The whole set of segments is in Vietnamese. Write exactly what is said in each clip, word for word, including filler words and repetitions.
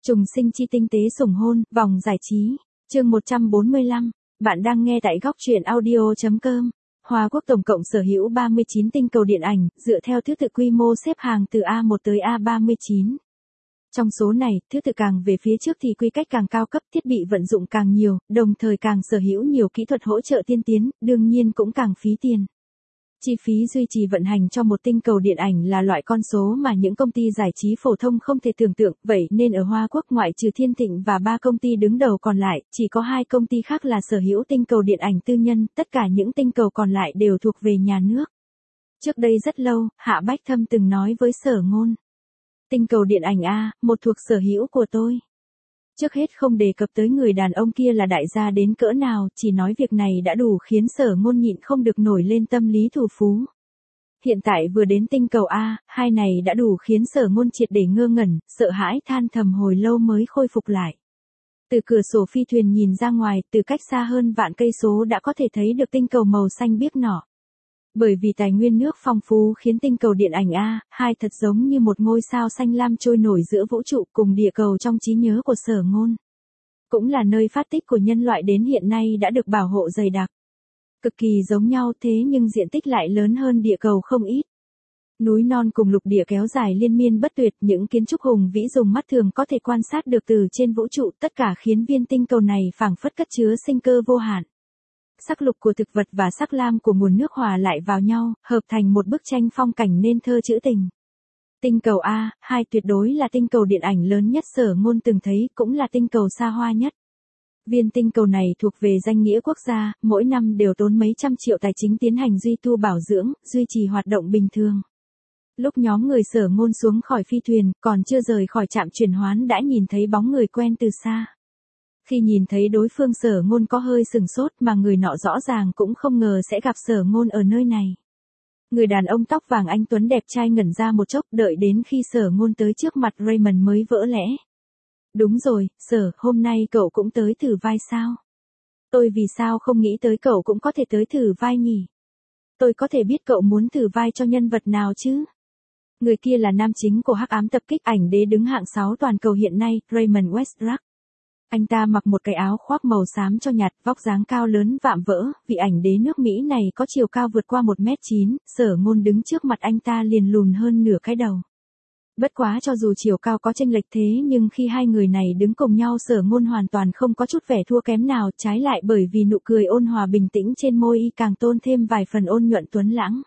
Trùng sinh chi tinh tế sủng hôn, vòng giải trí. Chương một trăm bốn mươi lăm. Bạn đang nghe tại góc truyện audio chấm com. Hoa Quốc tổng cộng sở hữu ba mươi chín tinh cầu điện ảnh, dựa theo thứ tự quy mô xếp hàng từ A một tới A ba mươi chín. Trong số này, thứ tự càng về phía trước thì quy cách càng cao cấp, thiết bị vận dụng càng nhiều, đồng thời càng sở hữu nhiều kỹ thuật hỗ trợ tiên tiến, đương nhiên cũng càng phí tiền. Chi phí duy trì vận hành cho một tinh cầu điện ảnh là loại con số mà những công ty giải trí phổ thông không thể tưởng tượng, vậy nên ở Hoa Quốc ngoại trừ Thiên Thịnh và ba công ty đứng đầu còn lại, chỉ có hai công ty khác là sở hữu tinh cầu điện ảnh tư nhân, tất cả những tinh cầu còn lại đều thuộc về nhà nước. Trước đây rất lâu, Hạ Bách Thâm từng nói với Sở Ngôn. Tinh cầu điện ảnh A, một thuộc sở hữu của tôi. Trước hết không đề cập tới người đàn ông kia là đại gia đến cỡ nào, chỉ nói việc này đã đủ khiến Sở Ngôn nhịn không được nổi lên tâm lý thù phú. Hiện tại vừa đến tinh cầu A, hai này đã đủ khiến Sở Ngôn triệt để ngơ ngẩn, sợ hãi than thầm hồi lâu mới khôi phục lại. Từ cửa sổ phi thuyền nhìn ra ngoài, từ cách xa hơn vạn cây số đã có thể thấy được tinh cầu màu xanh biếc nọ. Bởi vì tài nguyên nước phong phú khiến tinh cầu điện ảnh A hai thật giống như một ngôi sao xanh lam trôi nổi giữa vũ trụ cùng địa cầu trong trí nhớ của Sở Ngôn. Cũng là nơi phát tích của nhân loại đến hiện nay đã được bảo hộ dày đặc. Cực kỳ giống nhau thế nhưng diện tích lại lớn hơn địa cầu không ít. Núi non cùng lục địa kéo dài liên miên bất tuyệt, những kiến trúc hùng vĩ dùng mắt thường có thể quan sát được từ trên vũ trụ, tất cả khiến viên tinh cầu này phảng phất cất chứa sinh cơ vô hạn. Sắc lục của thực vật và sắc lam của nguồn nước hòa lại vào nhau, hợp thành một bức tranh phong cảnh nên thơ trữ tình. Tinh cầu A hai tuyệt đối là tinh cầu điện ảnh lớn nhất Sở Ngôn từng thấy, cũng là tinh cầu xa hoa nhất. Viên tinh cầu này thuộc về danh nghĩa quốc gia, mỗi năm đều tốn mấy trăm triệu tài chính tiến hành duy tu bảo dưỡng, duy trì hoạt động bình thường. Lúc nhóm người Sở Ngôn xuống khỏi phi thuyền, còn chưa rời khỏi trạm chuyển hoán đã nhìn thấy bóng người quen từ xa. Khi nhìn thấy đối phương Sở Ngôn có hơi sừng sốt mà người nọ rõ ràng cũng không ngờ sẽ gặp Sở Ngôn ở nơi này. Người đàn ông tóc vàng anh tuấn đẹp trai ngẩn ra một chốc, đợi đến khi Sở Ngôn tới trước mặt Raymond mới vỡ lẽ. Đúng rồi, Sở, hôm nay cậu cũng tới thử vai sao? Tôi vì sao không nghĩ tới cậu cũng có thể tới thử vai nhỉ? Tôi có thể biết cậu muốn thử vai cho nhân vật nào chứ? Người kia là nam chính của Hắc Ám Tập Kích, ảnh đế đứng hạng sáu toàn cầu hiện nay, Raymond Westbrook. Anh ta mặc một cái áo khoác màu xám cho nhạt, vóc dáng cao lớn vạm vỡ, vị ảnh đế nước Mỹ này có chiều cao vượt qua một mét chín, Sở Ngôn đứng trước mặt anh ta liền lùn hơn nửa cái đầu. Bất quá cho dù chiều cao có chênh lệch thế nhưng khi hai người này đứng cùng nhau Sở Ngôn hoàn toàn không có chút vẻ thua kém nào, trái lại bởi vì nụ cười ôn hòa bình tĩnh trên môi y càng tôn thêm vài phần ôn nhuận tuấn lãng.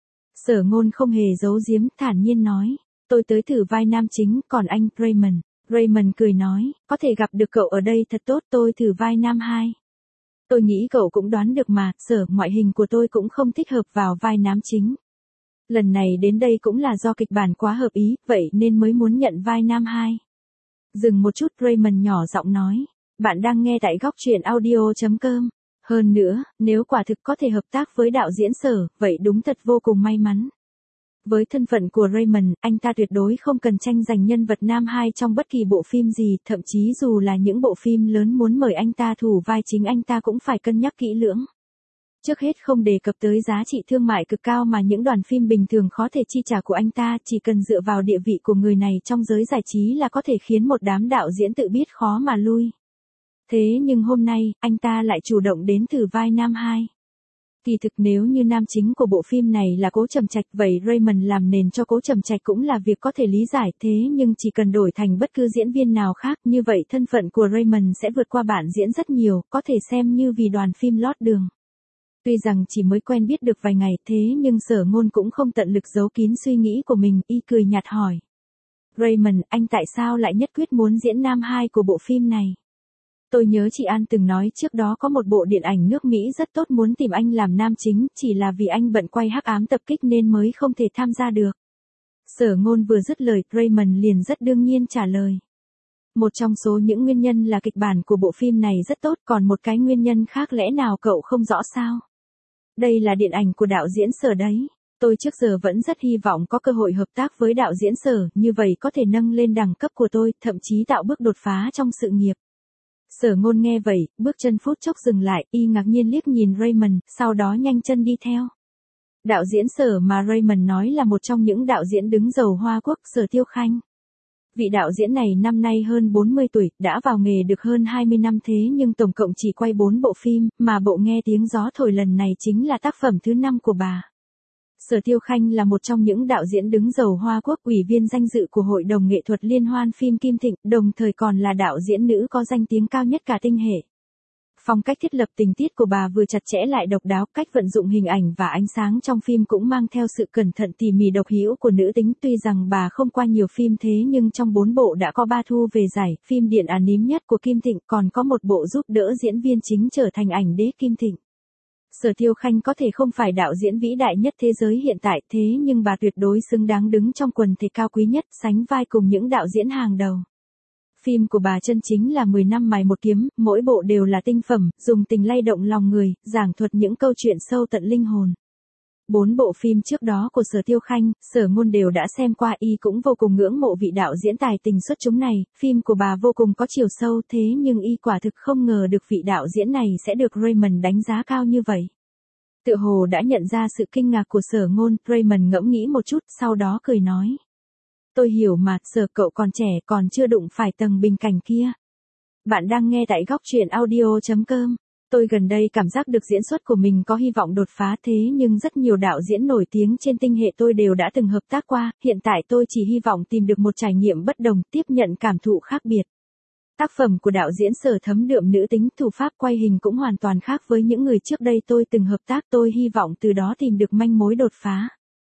Sở Ngôn không hề giấu giếm, thản nhiên nói, tôi tới thử vai nam chính, còn anh, Raymond. Raymond cười nói, có thể gặp được cậu ở đây thật tốt, tôi thử vai nam hai. Tôi nghĩ cậu cũng đoán được mà, Sở, ngoại hình của tôi cũng không thích hợp vào vai nam chính. Lần này đến đây cũng là do kịch bản quá hợp ý, vậy nên mới muốn nhận vai nam hai. Dừng một chút, Raymond nhỏ giọng nói, bạn đang nghe tại góc truyện audio chấm com. Hơn nữa, nếu quả thực có thể hợp tác với đạo diễn Sở, vậy đúng thật vô cùng may mắn. Với thân phận của Raymond, anh ta tuyệt đối không cần tranh giành nhân vật nam hai trong bất kỳ bộ phim gì, thậm chí dù là những bộ phim lớn muốn mời anh ta thủ vai chính anh ta cũng phải cân nhắc kỹ lưỡng. Trước hết không đề cập tới giá trị thương mại cực cao mà những đoàn phim bình thường khó thể chi trả của anh ta, chỉ cần dựa vào địa vị của người này trong giới giải trí là có thể khiến một đám đạo diễn tự biết khó mà lui. Thế nhưng hôm nay, anh ta lại chủ động đến thử vai nam hai. Kỳ thực nếu như nam chính của bộ phim này là Cố Trầm Trạch, vậy Raymond làm nền cho Cố Trầm Trạch cũng là việc có thể lý giải, thế nhưng chỉ cần đổi thành bất cứ diễn viên nào khác, như vậy thân phận của Raymond sẽ vượt qua bạn diễn rất nhiều, có thể xem như vì đoàn phim lót đường. Tuy rằng chỉ mới quen biết được vài ngày, thế nhưng Sở Ngôn cũng không tận lực giấu kín suy nghĩ của mình, y cười nhạt hỏi. Raymond, anh tại sao lại nhất quyết muốn diễn nam hai của bộ phim này? Tôi nhớ chị An từng nói trước đó có một bộ điện ảnh nước Mỹ rất tốt muốn tìm anh làm nam chính, chỉ là vì anh bận quay Hắc Ám Tập Kích nên mới không thể tham gia được. Sở Ngôn vừa dứt lời, Raymond liền rất đương nhiên trả lời. Một trong số những nguyên nhân là kịch bản của bộ phim này rất tốt, còn một cái nguyên nhân khác lẽ nào cậu không rõ sao? Đây là điện ảnh của đạo diễn Sở đấy. Tôi trước giờ vẫn rất hy vọng có cơ hội hợp tác với đạo diễn Sở, như vậy có thể nâng lên đẳng cấp của tôi, thậm chí tạo bước đột phá trong sự nghiệp. Sở Ngôn nghe vậy, bước chân phút chốc dừng lại, y ngạc nhiên liếc nhìn Raymond, sau đó nhanh chân đi theo. Đạo diễn Sở mà Raymond nói là một trong những đạo diễn đứng đầu Hoa Quốc, Sở Tiêu Khanh. Vị đạo diễn này năm nay hơn bốn mươi tuổi, đã vào nghề được hơn hai mươi năm thế nhưng tổng cộng chỉ quay bốn bộ phim, mà bộ Nghe Tiếng Gió Thổi lần này chính là tác phẩm thứ năm của bà. Sở Tiêu Khanh là một trong những đạo diễn đứng đầu Hoa Quốc, ủy viên danh dự của Hội đồng Nghệ thuật Liên hoan phim Kim Thịnh, đồng thời còn là đạo diễn nữ có danh tiếng cao nhất cả tinh hệ. Phong cách thiết lập tình tiết của bà vừa chặt chẽ lại độc đáo, cách vận dụng hình ảnh và ánh sáng trong phim cũng mang theo sự cẩn thận tỉ mỉ độc hữu của nữ tính. Tuy rằng bà không qua nhiều phim thế nhưng trong bốn bộ đã có ba thu về giải phim điện ảnh ním nhất của Kim Thịnh, còn có một bộ giúp đỡ diễn viên chính trở thành ảnh đế Kim Thịnh. Sở Tiêu Khanh có thể không phải đạo diễn vĩ đại nhất thế giới hiện tại, thế nhưng bà tuyệt đối xứng đáng đứng trong quần thể cao quý nhất, sánh vai cùng những đạo diễn hàng đầu. Phim của bà chân chính là mười năm mài một kiếm, mỗi bộ đều là tinh phẩm, dùng tình lay động lòng người, giảng thuật những câu chuyện sâu tận linh hồn. Bốn bộ phim trước đó của Sở Tiêu Khanh, Sở Ngôn đều đã xem qua, y cũng vô cùng ngưỡng mộ vị đạo diễn tài tình xuất chúng này, phim của bà vô cùng có chiều sâu, thế nhưng y quả thực không ngờ được vị đạo diễn này sẽ được Raymond đánh giá cao như vậy. Tựa hồ đã nhận ra sự kinh ngạc của Sở Ngôn, Raymond ngẫm nghĩ một chút, sau đó cười nói. Tôi hiểu mà, Sở cậu còn trẻ, còn chưa đụng phải tầng bình cảnh kia. Bạn đang nghe tại góc truyện audio chấm com. Tôi gần đây cảm giác được diễn xuất của mình có hy vọng đột phá, thế nhưng rất nhiều đạo diễn nổi tiếng trên tinh hệ tôi đều đã từng hợp tác qua, hiện tại tôi chỉ hy vọng tìm được một trải nghiệm bất đồng, tiếp nhận cảm thụ khác biệt. Tác phẩm của đạo diễn Sở thấm đượm nữ tính, thủ pháp quay hình cũng hoàn toàn khác với những người trước đây tôi từng hợp tác, tôi hy vọng từ đó tìm được manh mối đột phá.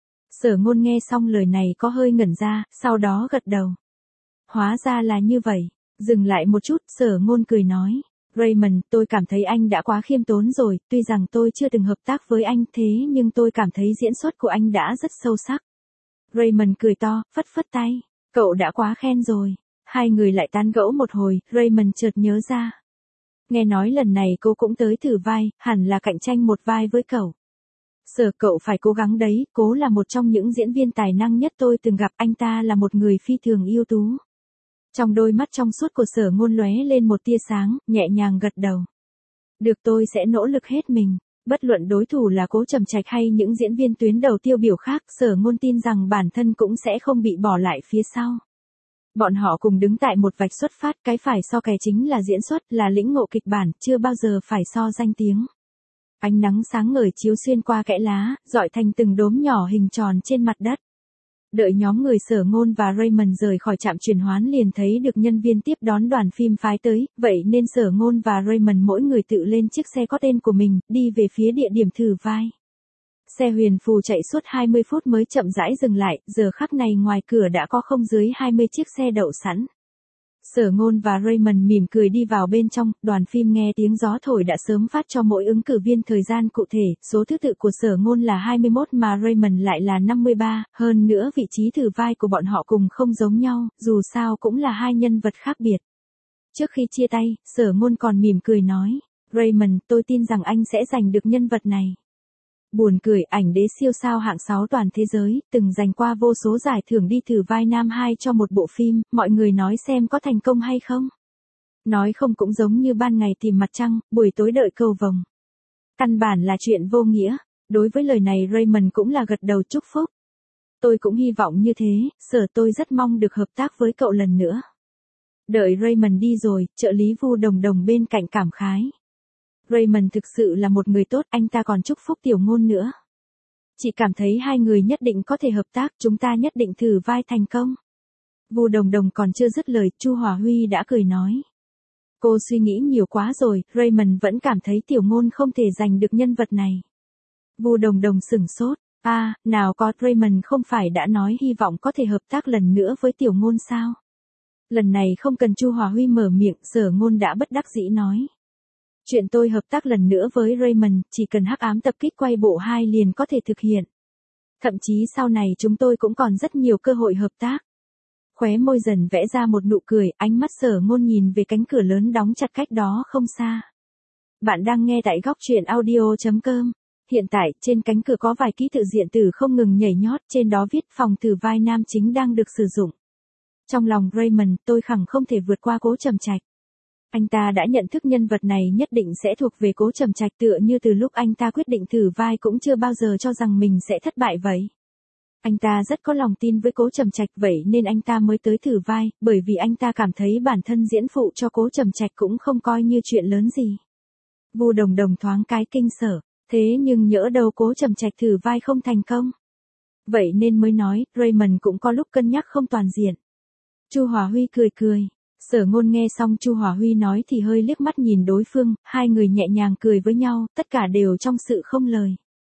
Sở Ngôn nghe xong lời này có hơi ngẩn ra, sau đó gật đầu. Hóa ra là như vậy. Dừng lại một chút, Sở Ngôn cười nói. Raymond, tôi cảm thấy anh đã quá khiêm tốn rồi, tuy rằng tôi chưa từng hợp tác với anh thế nhưng tôi cảm thấy diễn xuất của anh đã rất sâu sắc. Raymond cười to, phất phất tay. Cậu đã quá khen rồi. Hai người lại tán gẫu một hồi, Raymond chợt nhớ ra. Nghe nói lần này cô cũng tới thử vai, hẳn là cạnh tranh một vai với cậu. Sở cậu phải cố gắng đấy, Cố là một trong những diễn viên tài năng nhất tôi từng gặp, anh ta là một người phi thường ưu tú. Trong đôi mắt trong suốt của Sở Ngôn lóe lên một tia sáng, nhẹ nhàng gật đầu. Được, tôi sẽ nỗ lực hết mình. Bất luận đối thủ là Cố Trầm Trạch hay những diễn viên tuyến đầu tiêu biểu khác, Sở Ngôn tin rằng bản thân cũng sẽ không bị bỏ lại phía sau. Bọn họ cùng đứng tại một vạch xuất phát, cái phải so kè chính là diễn xuất, là lĩnh ngộ kịch bản, chưa bao giờ phải so danh tiếng. Ánh nắng sáng ngời chiếu xuyên qua kẽ lá, rọi thành từng đốm nhỏ hình tròn trên mặt đất. Đợi nhóm người Sở Ngôn và Raymond rời khỏi trạm chuyển hoán liền thấy được nhân viên tiếp đón đoàn phim phái tới, vậy nên Sở Ngôn và Raymond mỗi người tự lên chiếc xe có tên của mình, đi về phía địa điểm thử vai. Xe huyền phù chạy suốt hai mươi phút mới chậm rãi dừng lại, giờ khắc này ngoài cửa đã có không dưới hai mươi chiếc xe đậu sẵn. Sở Ngôn và Raymond mỉm cười đi vào bên trong, đoàn phim Nghe Tiếng Gió Thổi đã sớm phát cho mỗi ứng cử viên thời gian cụ thể, số thứ tự của Sở Ngôn là hai mươi mốt mà Raymond lại là năm mươi ba, hơn nữa vị trí thử vai của bọn họ cùng không giống nhau, dù sao cũng là hai nhân vật khác biệt. Trước khi chia tay, Sở Ngôn còn mỉm cười nói, Raymond, tôi tin rằng anh sẽ giành được nhân vật này. Buồn cười, ảnh đế siêu sao hạng sáu toàn thế giới, từng giành qua vô số giải thưởng đi thử vai nam hai cho một bộ phim, mọi người nói xem có thành công hay không. Nói không cũng giống như ban ngày tìm mặt trăng, buổi tối đợi cầu vồng. Căn bản là chuyện vô nghĩa, đối với lời này Raymond cũng là gật đầu chúc phúc. Tôi cũng hy vọng như thế, Sở tôi rất mong được hợp tác với cậu lần nữa. Đợi Raymond đi rồi, trợ lý Vu Đồng Đồng bên cạnh cảm khái. Raymond thực sự là một người tốt, anh ta còn chúc phúc Tiểu Ngôn nữa. Chị cảm thấy hai người nhất định có thể hợp tác, chúng ta nhất định thử vai thành công. Vu Đồng Đồng còn chưa dứt lời, Chu Hòa Huy đã cười nói. Cô suy nghĩ nhiều quá rồi, Raymond vẫn cảm thấy Tiểu Ngôn không thể giành được nhân vật này. Vu Đồng Đồng sửng sốt, a, à, nào có, Raymond không phải đã nói hy vọng có thể hợp tác lần nữa với Tiểu Ngôn sao? Lần này không cần Chu Hòa Huy mở miệng, Sở Ngôn đã bất đắc dĩ nói. Chuyện tôi hợp tác lần nữa với Raymond, chỉ cần Hắc Ám Tập Kích quay bộ hai liền có thể thực hiện. Thậm chí sau này chúng tôi cũng còn rất nhiều cơ hội hợp tác. Khóe môi dần vẽ ra một nụ cười, ánh mắt Sở Ngôn nhìn về cánh cửa lớn đóng chặt cách đó không xa. Bạn đang nghe tại góc truyện audio chấm com. Hiện tại, trên cánh cửa có vài ký tự diện tử không ngừng nhảy nhót, trên đó viết phòng thử vai nam chính đang được sử dụng. Trong lòng Raymond, tôi khẳng không thể vượt qua Cố Trầm Trạch. Anh ta đã nhận thức nhân vật này nhất định sẽ thuộc về Cố Trầm Trạch, tựa như từ lúc anh ta quyết định thử vai cũng chưa bao giờ cho rằng mình sẽ thất bại vậy. Anh ta rất có lòng tin với Cố Trầm Trạch, vậy nên anh ta mới tới thử vai, bởi vì anh ta cảm thấy bản thân diễn phụ cho Cố Trầm Trạch cũng không coi như chuyện lớn gì. Vu Đồng Đồng thoáng cái kinh sở, thế nhưng nhỡ đâu Cố Trầm Trạch thử vai không thành công. Vậy nên mới nói, Raymond cũng có lúc cân nhắc không toàn diện. Chu Hòa Huy cười cười. Sở Ngôn nghe xong Chu Hòa Huy nói thì hơi liếc mắt nhìn đối phương, hai người nhẹ nhàng cười với nhau, tất cả đều trong sự không lời.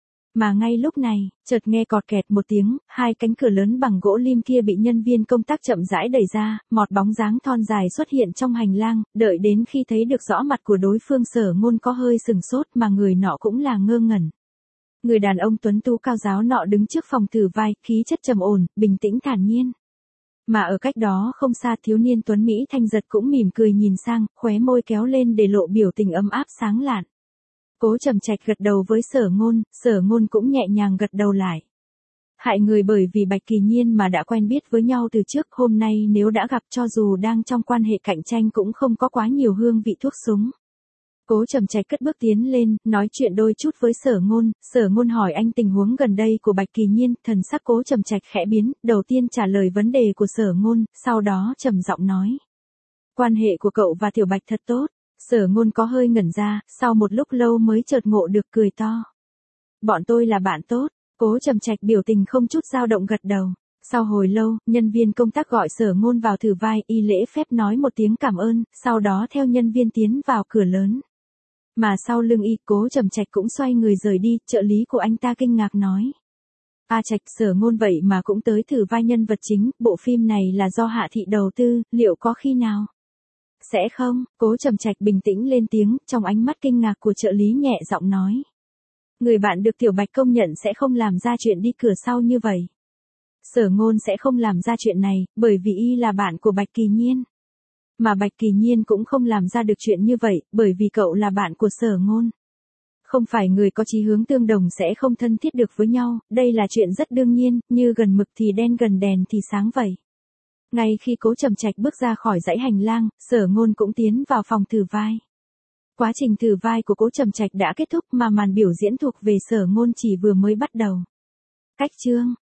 Mà ngay lúc này, chợt nghe cọt kẹt một tiếng, hai cánh cửa lớn bằng gỗ lim kia bị nhân viên công tác chậm rãi đẩy ra, một bóng dáng thon dài xuất hiện trong hành lang, đợi đến khi thấy được rõ mặt của đối phương Sở Ngôn có hơi sừng sốt mà người nọ cũng là ngơ ngẩn. Người đàn ông tuấn tú cao giáo nọ đứng trước phòng thử vai, khí chất trầm ổn, bình tĩnh thản nhiên. Mà ở cách đó không xa thiếu niên tuấn Mỹ thanh giật cũng mỉm cười nhìn sang, khóe môi kéo lên để lộ biểu tình ấm áp sáng lạn. Cố Trầm Trạch gật đầu với Sở Ngôn, Sở Ngôn cũng nhẹ nhàng gật đầu lại. Hại người bởi vì Bạch Kỳ Nhiên mà đã quen biết với nhau từ trước, hôm nay nếu đã gặp cho dù đang trong quan hệ cạnh tranh cũng không có quá nhiều hương vị thuốc súng. Cố Trầm Trạch cất bước tiến lên, nói chuyện đôi chút với Sở Ngôn, Sở Ngôn hỏi anh tình huống gần đây của Bạch Kỳ Nhiên, thần sắc Cố Trầm Trạch khẽ biến, đầu tiên trả lời vấn đề của Sở Ngôn, sau đó trầm giọng nói. Quan hệ của cậu và Tiểu Bạch thật tốt. Sở Ngôn có hơi ngẩn ra, sau một lúc lâu mới chợt ngộ được cười to. Bọn tôi là bạn tốt. Cố Trầm Trạch biểu tình không chút dao động gật đầu. Sau hồi lâu, nhân viên công tác gọi Sở Ngôn vào thử vai, y lễ phép nói một tiếng cảm ơn, sau đó theo nhân viên tiến vào cửa lớn. Mà sau lưng y, Cố Trầm Trạch cũng xoay người rời đi, trợ lý của anh ta kinh ngạc nói. A Trạch, Sở Ngôn vậy mà cũng tới thử vai nhân vật chính, bộ phim này là do Hạ Thị đầu tư, liệu có khi nào? Sẽ không, Cố Trầm Trạch bình tĩnh lên tiếng, trong ánh mắt kinh ngạc của trợ lý nhẹ giọng nói. Người bạn được Tiểu Bạch công nhận sẽ không làm ra chuyện đi cửa sau như vậy. Sở Ngôn sẽ không làm ra chuyện này, bởi vì y là bạn của Bạch Kỳ Nhiên. Mà Bạch Kỳ Nhiên cũng không làm ra được chuyện như vậy, bởi vì cậu là bạn của Sở Ngôn. Không phải người có chí hướng tương đồng sẽ không thân thiết được với nhau, đây là chuyện rất đương nhiên, như gần mực thì đen gần đèn thì sáng vậy. Ngay khi Cố Trầm Trạch bước ra khỏi dãy hành lang, Sở Ngôn cũng tiến vào phòng thử vai. Quá trình thử vai của Cố Trầm Trạch đã kết thúc mà màn biểu diễn thuộc về Sở Ngôn chỉ vừa mới bắt đầu. Cách chương